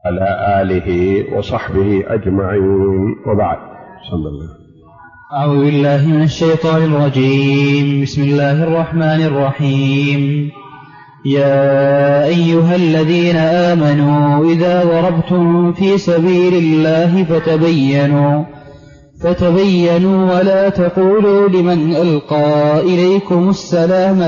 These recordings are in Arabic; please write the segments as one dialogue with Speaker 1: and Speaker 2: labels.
Speaker 1: على آله وصحبه أجمعين، وبعد. صلى الله.
Speaker 2: أعوذ بالله من الشيطان الرجيم. بسم الله الرحمن الرحيم. يا أيها الذين آمنوا إذا ضربتم في سبيل الله فتبينوا ولا تقولوا لمن ألقى إليكم السلام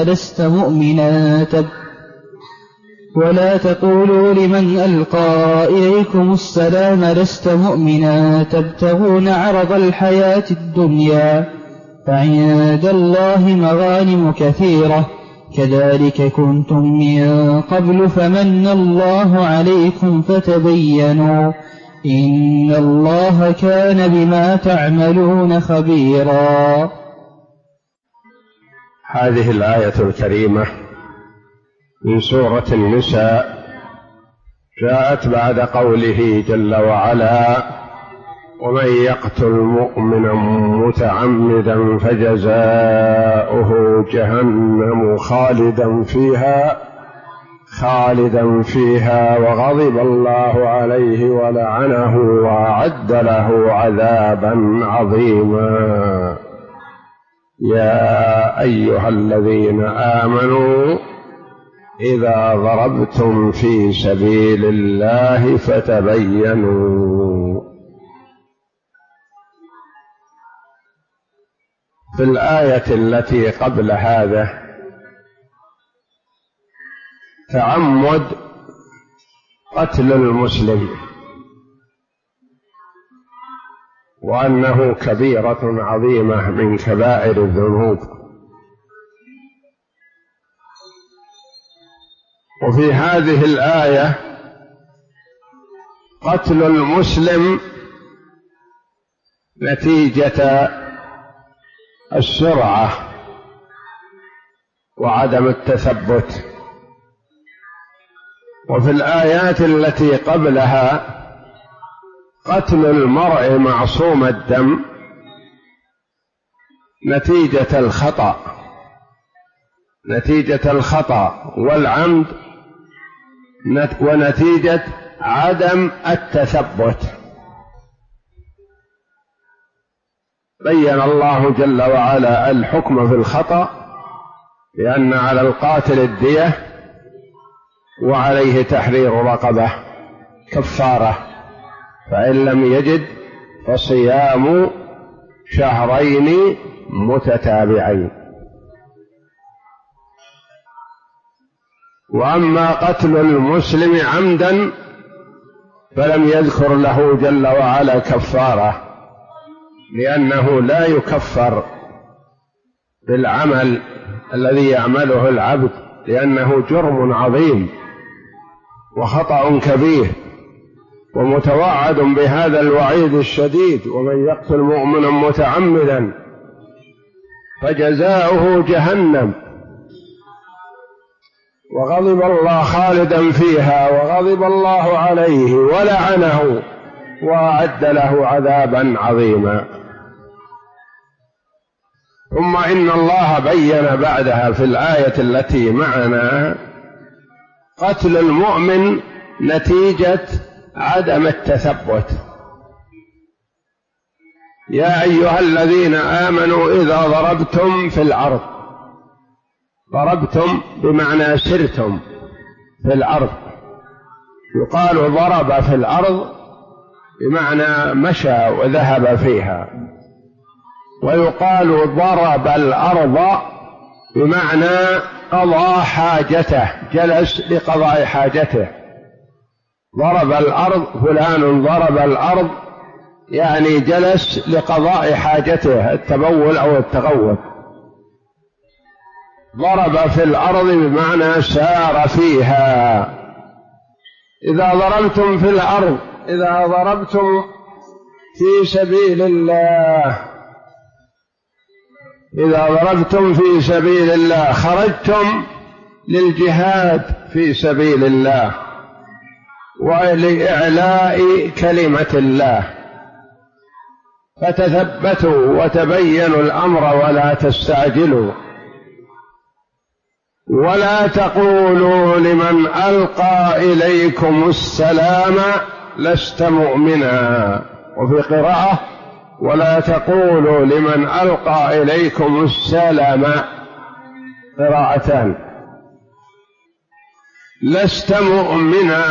Speaker 2: لست مؤمنا تبتغون عرض الحياة الدنيا فعند الله مغانم كثيرة كذلك كنتم من قبل فمن الله عليكم فتبينوا إن الله كان بما تعملون خبيرا.
Speaker 1: هذه الآية الكريمة من سورة النساء جاءت بعد قوله جل وعلا: ومن يقتل مؤمنا متعمدا فجزاؤه جهنم خالدا فيها وغضب الله عليه ولعنه وأعد له عذابا عظيما. يا أيها الذين آمنوا إذا ضربتم في سبيل الله فتبينوا. في الآية التي قبل هذا تعمد قتل المسلم، وأنه كبيرة عظيمة من كبائر الذنوب. وفي هذه الآية قتل المسلم نتيجة السرعة وعدم التثبت. وفي الآيات التي قبلها قتل المرء معصوم الدم نتيجة الخطأ والعمد ونتيجة عدم التثبت. بين الله جل وعلا الحكم في الخطأ لأن على القاتل الدية وعليه تحرير رقبة كفارة، فإن لم يجد فصيام شهرين متتابعين. وأما قتل المسلم عمدا فلم يذكر له جل وعلا كفارة، لأنه لا يكفر بالعمل الذي يعمله العبد، لأنه جرم عظيم وخطأ كبير، ومتوعد بهذا الوعيد الشديد: ومن يقتل مؤمنا متعمدا فجزاؤه جهنم وغضب الله خالدا فيها وغضب الله عليه ولعنه وأعد له عذابا عظيما. ثم إن الله بين بعدها في الآية التي معنا قتل المؤمن نتيجة عدم التثبت. يا أيها الذين آمنوا إذا ضربتم في الأرض، ضربتم بمعنى سرتم في الأرض، يقال ضرب في الأرض بمعنى مشى وذهب فيها، ويقال ضرب الأرض بمعنى قضى حاجته، جلس لقضاء حاجته. ضرب الأرض، فلان ضرب الأرض يعني جلس لقضاء حاجته، التبول أو التغوط. ضرب في الأرض بمعنى سار فيها. إذا ضربتم في الأرض، إذا ضربتم في سبيل الله، إذا ضربتم في سبيل الله خرجتم للجهاد في سبيل الله ولإعلاء كلمة الله، فتثبتوا وتبينوا الأمر ولا تستعجلوا. ولا تقولوا لمن ألقى إليكم السلام لست مؤمنا. وفي قراءة ولا تقولوا لمن ألقى إليكم السلام، قراءتان. لست مؤمنا.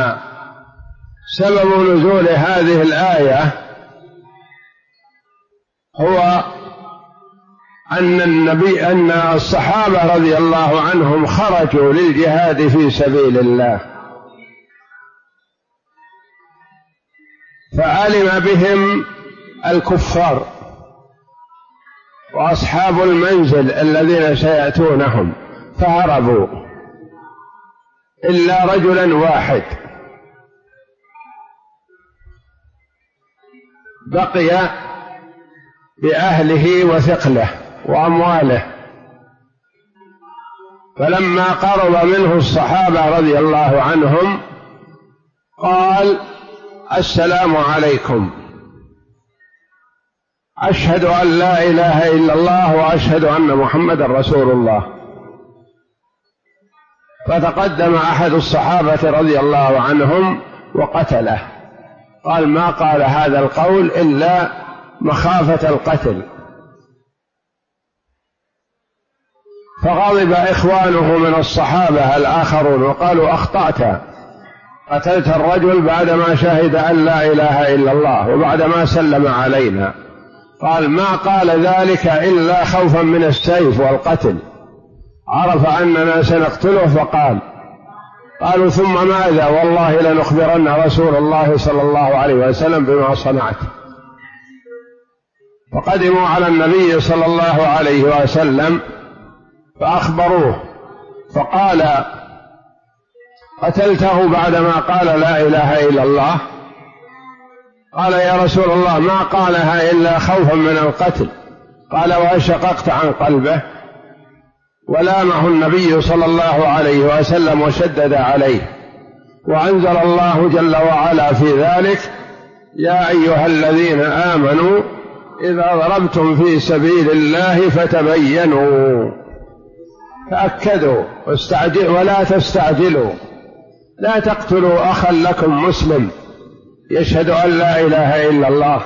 Speaker 1: سبب نزول هذه الآية هو أن الصحابة رضي الله عنهم خرجوا للجهاد في سبيل الله، فعلم بهم الكفار وأصحاب المنزل الذين سيأتونهم فهربوا، إلا رجلا واحد بقي بأهله وثقله وأمواله. فلما قرب منه الصحابة رضي الله عنهم قال: السلام عليكم، أشهد أن لا إله إلا الله وأشهد أن محمدا رسول الله. فتقدم أحد الصحابة رضي الله عنهم وقتله، قال: ما قال هذا القول إلا مخافة القتل. فغضب إخوانه من الصحابة الآخرون وقالوا: أخطأت، قتلت الرجل بعدما شهد أن لا إله إلا الله وبعدما سلم علينا. قال: ما قال ذلك إلا خوفا من السيف والقتل، عرف أننا سنقتله فقال. قالوا: ثم ماذا؟ والله لنخبرن رسول الله صلى الله عليه وسلم بما صنعت. فقدموا على النبي صلى الله عليه وسلم فأخبروه، فقال: قتلته بعدما قال لا إله إلا الله؟ قال: يا رسول الله ما قالها إلا خوفا من القتل. قال: وأشققت عن قلبه؟ ولامه النبي صلى الله عليه وسلم وشدد عليه، وأنزل الله جل وعلا في ذلك: يا أيها الذين آمنوا إذا ضربتم في سبيل الله فتبينوا، تأكدوا ولا تستعجلوا، لا تقتلوا أخا لكم مسلم يشهد أن لا إله إلا الله.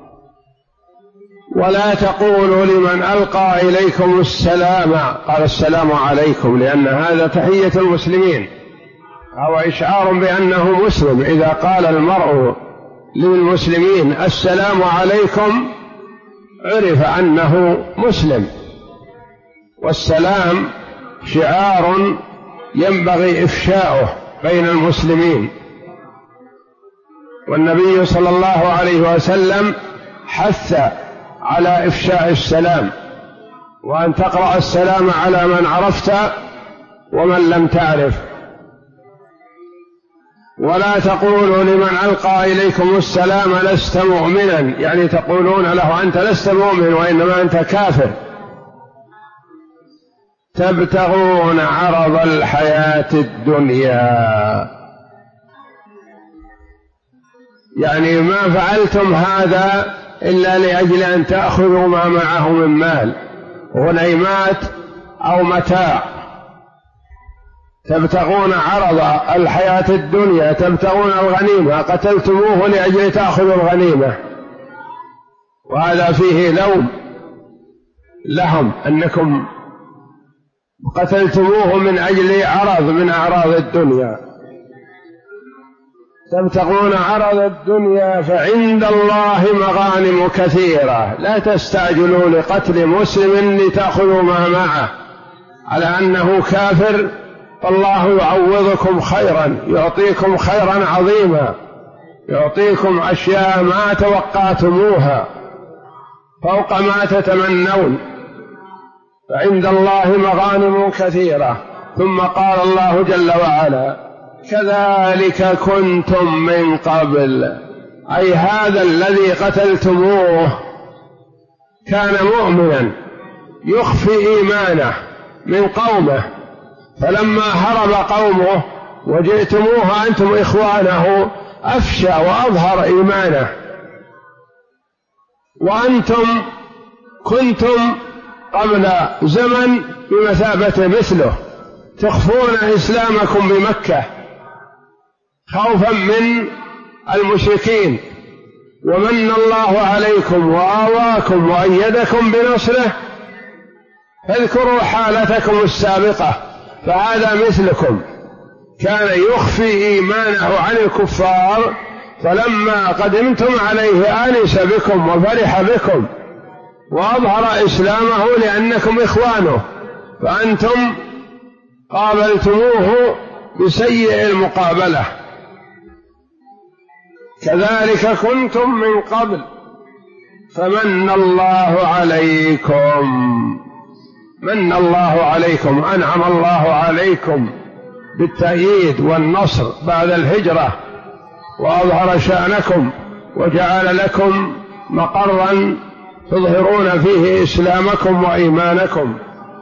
Speaker 1: ولا تقولوا لمن ألقى إليكم السلام، قال السلام عليكم لأن هذا تحية المسلمين، هو إشعار بأنه مسلم. إذا قال المرء للمسلمين السلام عليكم عرف أنه مسلم. والسلام شعار ينبغي إفشاؤه بين المسلمين، والنبي صلى الله عليه وسلم حث على إفشاء السلام، وأن تقرأ السلام على من عرفت ومن لم تعرف. ولا تقولوا لمن ألقى إليكم السلام لست مؤمنا، يعني تقولون له أنت لست مؤمن وإنما أنت كافر. تبتغون عرض الحياة الدنيا، يعني ما فعلتم هذا إلا لأجل أن تأخذوا ما معه من مال غنيمات أو متاع. تبتغون عرض الحياة الدنيا، تبتغون الغنيمة، قتلتموه لأجل تأخذوا الغنيمة، وهذا فيه لوم لهم أنكم قتلتموه من أجل عرض من أعراض الدنيا. تبتغون عرض الدنيا فعند الله مغانم كثيرة، لا تستعجلوا لقتل مسلم لتأخذوا ما معه على أنه كافر، فالله يعوضكم خيرا، يعطيكم خيرا عظيما، يعطيكم أشياء ما توقعتموها فوق ما تتمنون. فعند الله مغانم كثيرة. ثم قال الله جل وعلا: كذلك كنتم من قبل، أي هذا الذي قتلتموه كان مؤمنا يخفي إيمانه من قومه، فلما هرب قومه وجئتموه أنتم إخوانه أفشى وأظهر إيمانه، وأنتم كنتم قبل زمن بمثابة مثله، تخفون إسلامكم بمكة خوفا من المشركين، ومن الله عليكم وآواكم وأيدكم بنصره، فاذكروا حالتكم السابقة. فهذا مثلكم كان يخفي إيمانه عن الكفار، فلما قدمتم عليه آنس بكم وفرح بكم وأظهر إسلامه لأنكم إخوانه، فأنتم قابلتموه بسيء المقابلة. كذلك كنتم من قبل فمن الله عليكم، من الله عليكم، أنعم الله عليكم بالتأييد والنصر بعد الهجرة، وأظهر شأنكم وجعل لكم مقرا تظهرون فيه إسلامكم وإيمانكم.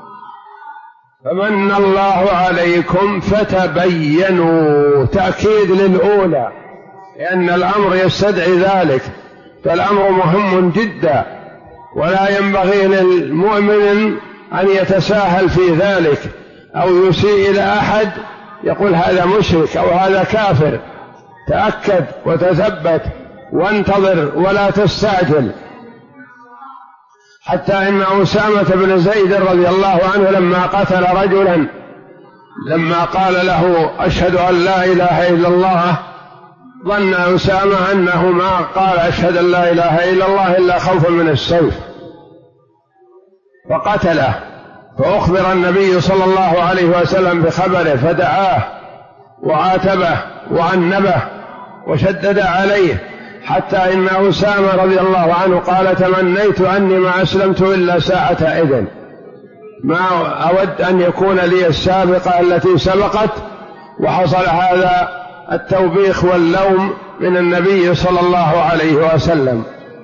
Speaker 1: فمن الله عليكم فتبينوا، تأكيد للأولى لأن الأمر يستدعي ذلك، فالأمر مهم جدا، ولا ينبغي للمؤمن أن يتساهل في ذلك أو يسيء إلى أحد يقول هذا مشرك أو هذا كافر. تأكد وتثبت وانتظر ولا تستعجل. حتى إن أسامة بن زيد رضي الله عنه لما قتل رجلا، لما قال له أشهد أن لا إله إلا الله، ظن أسامة أنه ما قال أشهد أن لا إله إلا الله إلا خوفا من السيف، فقتله. فأخبر النبي صلى الله عليه وسلم بخبره، فدعاه وعاتبه وعنبه وشدد عليه، حتى إن أسامة رضي الله عنه قال تمنيت أني ما أسلمت إلا ساعة إذن، ما أود أن يكون لي السابقة التي سبقت. وحصل هذا التوبيخ واللوم من النبي صلى الله عليه وسلم.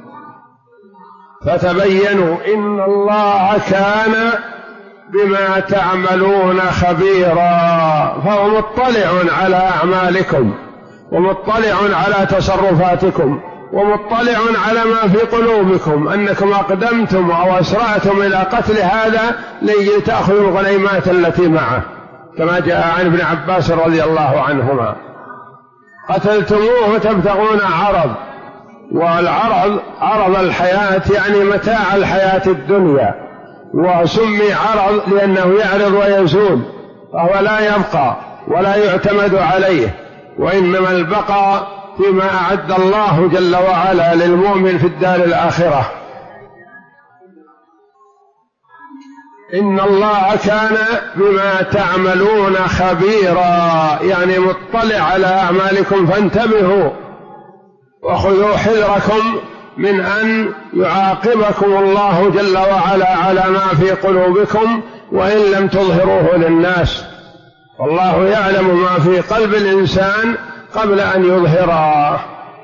Speaker 1: فتبينوا إن الله كان بما تعملون خبيرا، فهو مطلع على أعمالكم ومطلع على تصرفاتكم ومطلع على ما في قلوبكم، أنكم أقدمتم أو أسرعتم إلى قتل هذا لتأخذوا الغنيمات التي معه، كما جاء عن ابن عباس رضي الله عنهما. قتلتموه تبتغون عرض، والعرض عرض الحياة يعني متاع الحياة الدنيا، وسمي عرض لأنه يعرض ويزول، فهو لا يبقى ولا يعتمد عليه، وإنما البقاء فيما أعد الله جل وعلا للمؤمن في الدار الآخرة. إن الله كان بما تعملون خبيرا، يعني مطلع على أعمالكم، فانتبهوا وخذوا حذركم من أن يعاقبكم الله جل وعلا على ما في قلوبكم وإن لم تظهروه للناس، والله يعلم ما في قلب الإنسان قبل أن يظهره.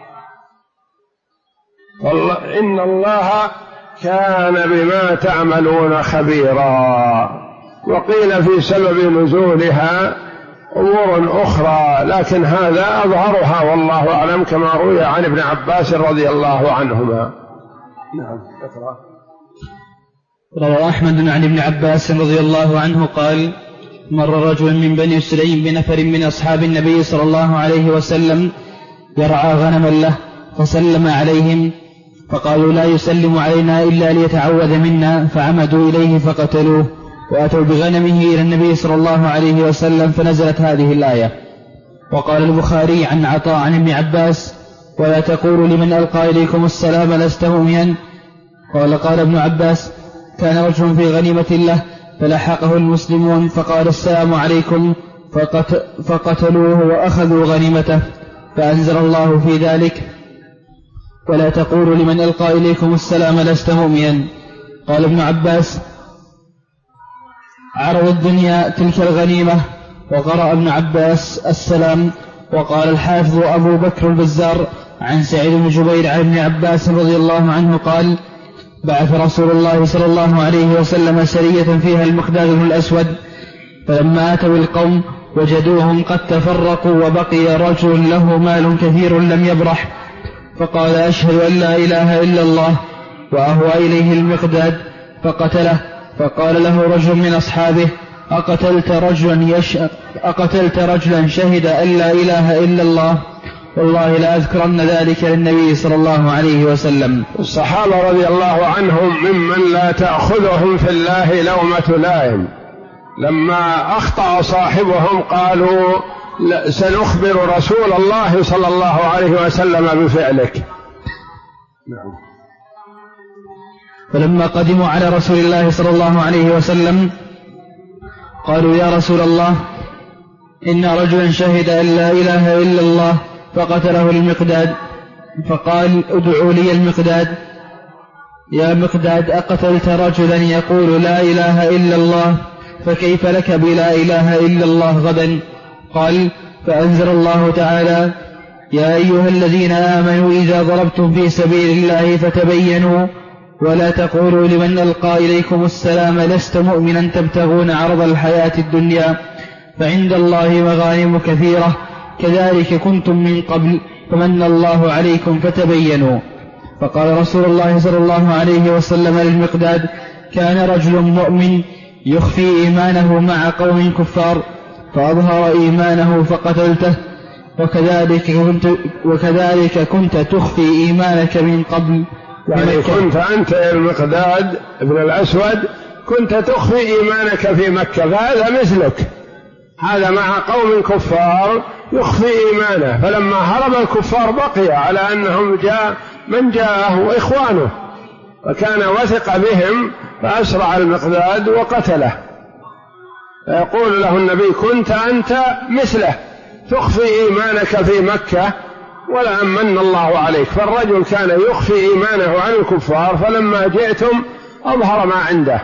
Speaker 1: إن الله كان بما تعملون خبيرا. وقيل في سبب نزولها أمور أخرى، لكن هذا أظهرها والله أعلم، كما روي عن ابن عباس رضي الله عنهما. نعم اقرأ.
Speaker 2: روى أحمد عن ابن عباس رضي الله عنه قال: مر رجل من بني سليم بنفر من أصحاب النبي صلى الله عليه وسلم يرعى غنما له، فسلم عليهم فقالوا لا يسلم علينا إلا ليتعوذ منا، فعمدوا إليه فقتلوه، وأتوا بغنمه إلى النبي صلى الله عليه وسلم، فنزلت هذه الآية. وقال البخاري عن عطاء عن ابن عباس: ولا تقولوا لمن ألقى إليكم السلام لست مؤمنا. قال ابن عباس: كان رجل في غنيمة له فلحقه المسلمون فقال السلام عليكم، فقتلوه وأخذوا غنيمته، فأنزل الله في ذلك: ولا تقولوا لمن ألقى إليكم السلام لست مؤمنا. قال ابن عباس: عرض الدنيا تلك الغنيمة. وقرأ ابن عباس السلام. وقال الحافظ أبو بكر البزار عن سعيد بن جبير عن ابن عباس رضي الله عنه قال: بعث رسول الله صلى الله عليه وسلم سرية فيها المقداد بن الأسود، فلما أتوا القوم وجدوهم قد تفرقوا وبقي رجل له مال كثير لم يبرح، فقال: أشهد أن لا إله إلا الله، وأهوى إليه المقداد فقتله. فقال له رجل من أصحابه: أقتلت رجلا شهد أن لا إله إلا الله؟ والله لا أذكرن ذلك للنبي صلى الله عليه وسلم.
Speaker 1: الصحابة رضي الله عنهم ممن لا تأخذهم في الله لومة لائم، لما أخطأ صاحبهم قالوا سنخبر رسول الله صلى الله عليه وسلم بفعلك.
Speaker 2: فلما قدموا على رسول الله صلى الله عليه وسلم قالوا يا رسول الله إن رجلا شهد أن لا إله إلا الله فقتله المقداد، فقال ادعوا لي المقداد. يا مقداد أقتلت رجلا يقول لا إله إلا الله، فكيف لك بلا إله إلا الله غدا؟ قال فأنزل الله تعالى يا أيها الذين آمنوا إذا ضربتم في سبيل الله فتبينوا ولا تقولوا لمن ألقى إليكم السلام لست مؤمنا تبتغون عرض الحياة الدنيا فعند الله مغانم كثيرة كذلك كنتم من قبل فمن الله عليكم فتبينوا. فقال رسول الله صلى الله عليه وسلم للمقداد كان رجل مؤمن يخفي إيمانه مع قوم كفار فأظهر إيمانه فقتلته وكذلك كنت تخفي إيمانك من قبل.
Speaker 1: يعني كنت أنت المقداد ابن الأسود كنت تخفي إيمانك في مكة، فهذا مثلك، هذا مع قوم كفار يخفي إيمانه، فلما هرب الكفار بقي على أنهم من جاءه وإخوانه، فكان وثق بهم فأسرع المقداد وقتله. فيقول له النبي كنت أنت مثله تخفي إيمانك في مكة ولا أمن الله عليك. فالرجل كان يخفي إيمانه عن الكفار، فلما جئتم أظهر ما عنده.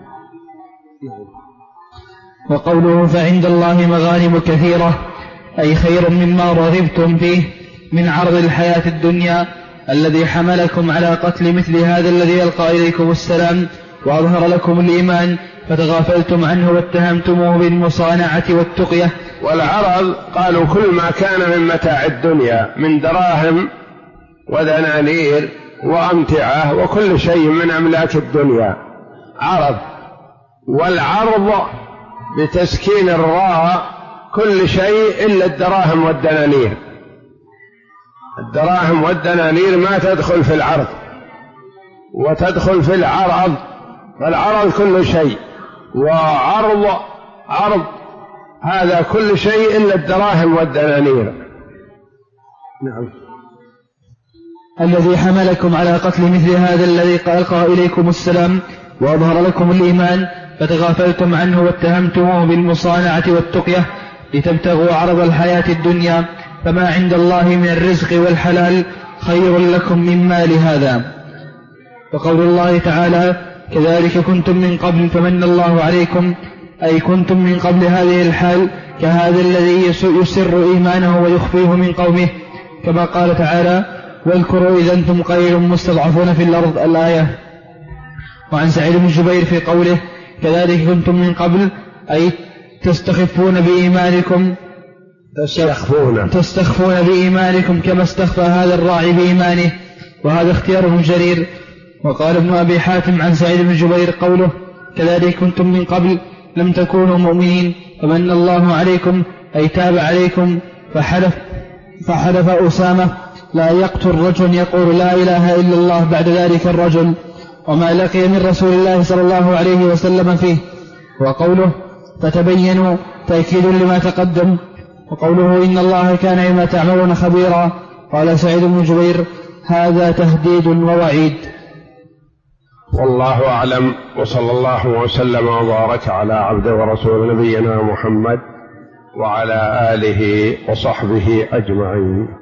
Speaker 2: وقوله فعند الله مغانم كثيرة أي خير مما رغبتم فيه من عرض الحياة الدنيا الذي حملكم على قتل مثل هذا الذي يلقى إليكم السلام وأظهر لكم الإيمان فتغافلتم عنه واتهمتموه بالمصانعة والتقية.
Speaker 1: والعرض قالوا كل ما كان من متاع الدنيا من دراهم ودنانير وأمتعة وكل شيء من أملاك الدنيا عرض. والعرض بتسكين الراء كل شيء إلا الدراهم والدنانير. الدراهم والدنانير ما تدخل في العرض وتدخل في العرض، فالعرض كل شيء، عرض هذا كل شيء إلا الدراهم والدنانير.
Speaker 2: نعم. الذي حملكم على قتل مثل هذا الذي ألقى إليكم السلام وأظهر لكم الإيمان فتغافلتم عنه واتهمتموه بالمصانعة والتقية لتبتغوا عرض الحياة الدنيا فما عند الله من الرزق والحلال خير لكم من مال هذا. وقول الله تعالى كذلك كنتم من قبل فمن الله عليكم أي كنتم من قبل هذه الحال كهذا الذي يسر إيمانه ويخفيه من قومه، كما قال تعالى واذكروا إذا أنتم قليل مستضعفون في الأرض الآية. وعن سعيد بن جبير في قوله كذلك كنتم من قبل أي تستخفون بإيمانكم كما استخفى هذا الراعي بإيمانه، وهذا اختيار ابن جرير. وقال ابن أبي حاتم عن سعيد بن جبير قوله كذلك كنتم من قبل لم تكونوا مؤمنين فمن الله عليكم أي تاب عليكم. فحلف أسامة لا يقتل رجل يقول لا إله إلا الله بعد ذلك الرجل وما لقي من رسول الله صلى الله عليه وسلم فيه. وقوله فتبينوا تأكيد لما تقدم. وقوله إن الله كان بما تعملون خبيرا. قال سعيد بن جبير هذا تهديد ووعيد.
Speaker 1: والله أعلم، وصلى الله وسلم وبارك على عبده ورسول نبينا محمد وعلى آله وصحبه أجمعين.